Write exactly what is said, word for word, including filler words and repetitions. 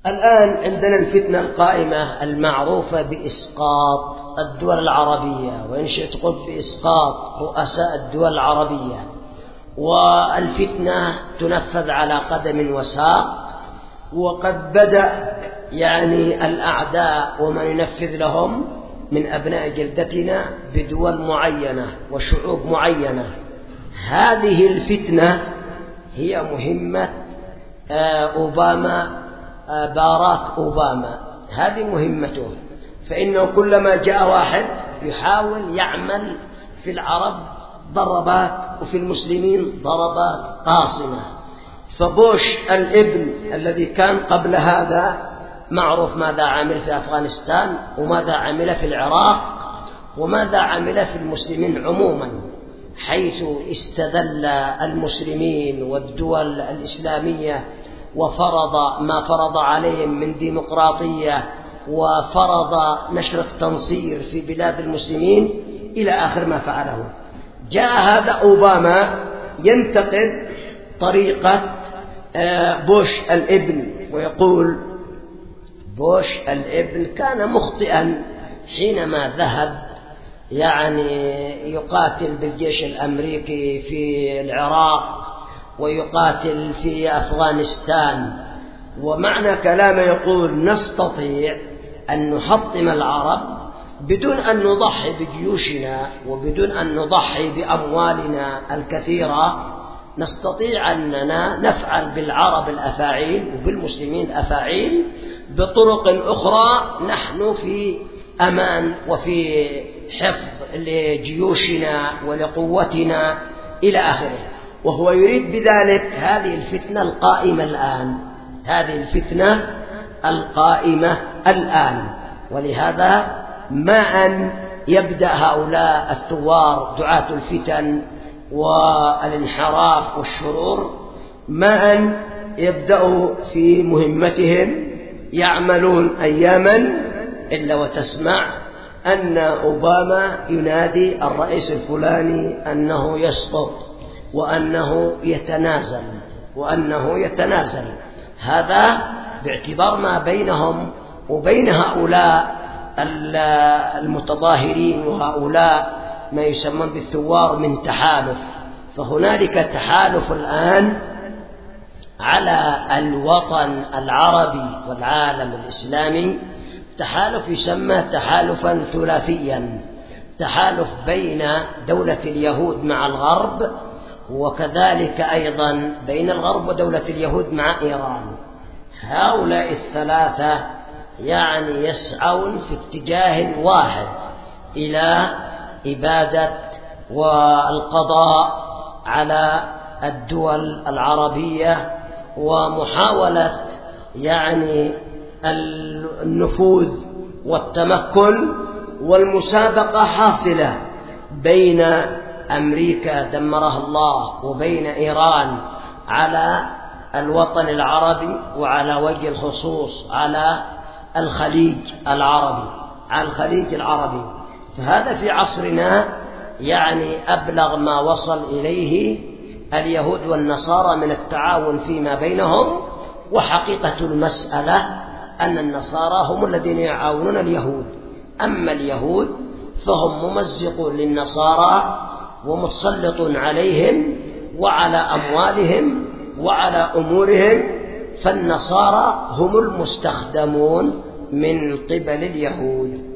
الآن عندنا الفتنة القائمة المعروفة بإسقاط الدول العربية، وإن شئت قلت بإسقاط رؤساء الدول العربية، والفتنة تنفذ على قدم وساق. وقد بدأ يعني الأعداء ومن ينفذ لهم من أبناء جلدتنا بدول معينة وشعوب معينة. هذه الفتنة هي مهمة أوباما، باراك أوباما، هذه مهمته. فإنه كلما جاء واحد يحاول يعمل في العرب ضربات وفي المسلمين ضربات قاصمة. فبوش الابن الذي كان قبل هذا معروف ماذا عمل في أفغانستان، وماذا عمل في العراق، وماذا عمل في المسلمين عموما، حيث استذل المسلمين والدول الإسلامية وفرض ما فرض عليهم من ديمقراطية، وفرض نشر التنصير في بلاد المسلمين إلى آخر ما فعله. جاء هذا أوباما ينتقد طريقة بوش الابن، ويقول بوش الابن كان مخطئا حينما ذهب يعني يقاتل بالجيش الأمريكي في العراق ويقاتل في أفغانستان. ومعنى كلامه يقول نستطيع أن نحطم العرب بدون أن نضحي بجيوشنا وبدون أن نضحي بأموالنا الكثيرة. نستطيع أننا نفعل بالعرب الأفاعيل وبالمسلمين الأفاعيل بطرق أخرى، نحن في أمان وفي حفظ لجيوشنا ولقوتنا إلى آخره. وهو يريد بذلك هذه الفتنة القائمة الآن، هذه الفتنة القائمة الآن. ولهذا ما أن يبدأ هؤلاء الثوار دعاة الفتن والانحراف والشرور، ما أن يبدأوا في مهمتهم يعملون أياما إلا وتسمع أن أوباما ينادي الرئيس الفلاني أنه يسقط وأنه يتنازل وأنه يتنازل. هذا باعتبار ما بينهم وبين هؤلاء المتظاهرين وهؤلاء ما يسمون بالثوار من تحالف. فهنالك تحالف الآن على الوطن العربي والعالم الإسلامي، تحالف يسمى تحالفا ثلاثيا، تحالف بين دولة اليهود مع الغرب، وكذلك أيضا بين الغرب ودولة اليهود مع إيران. هؤلاء الثلاثة يعني يسعون في اتجاه واحد إلى إبادة والقضاء على الدول العربية، ومحاولة يعني النفوذ والتمكن. والمسابقة حاصلة بين أمريكا دمرها الله وبين إيران على الوطن العربي، وعلى وجه الخصوص على الخليج العربي على الخليج العربي. فهذا في عصرنا يعني أبلغ ما وصل إليه اليهود والنصارى من التعاون فيما بينهم. وحقيقة المسألة أن النصارى هم الذين يعاونون اليهود، أما اليهود فهم ممزقون للنصارى ومتسلط عليهم وعلى أموالهم وعلى أمورهم. فالنصارى هم المستخدمون من قبل اليهود.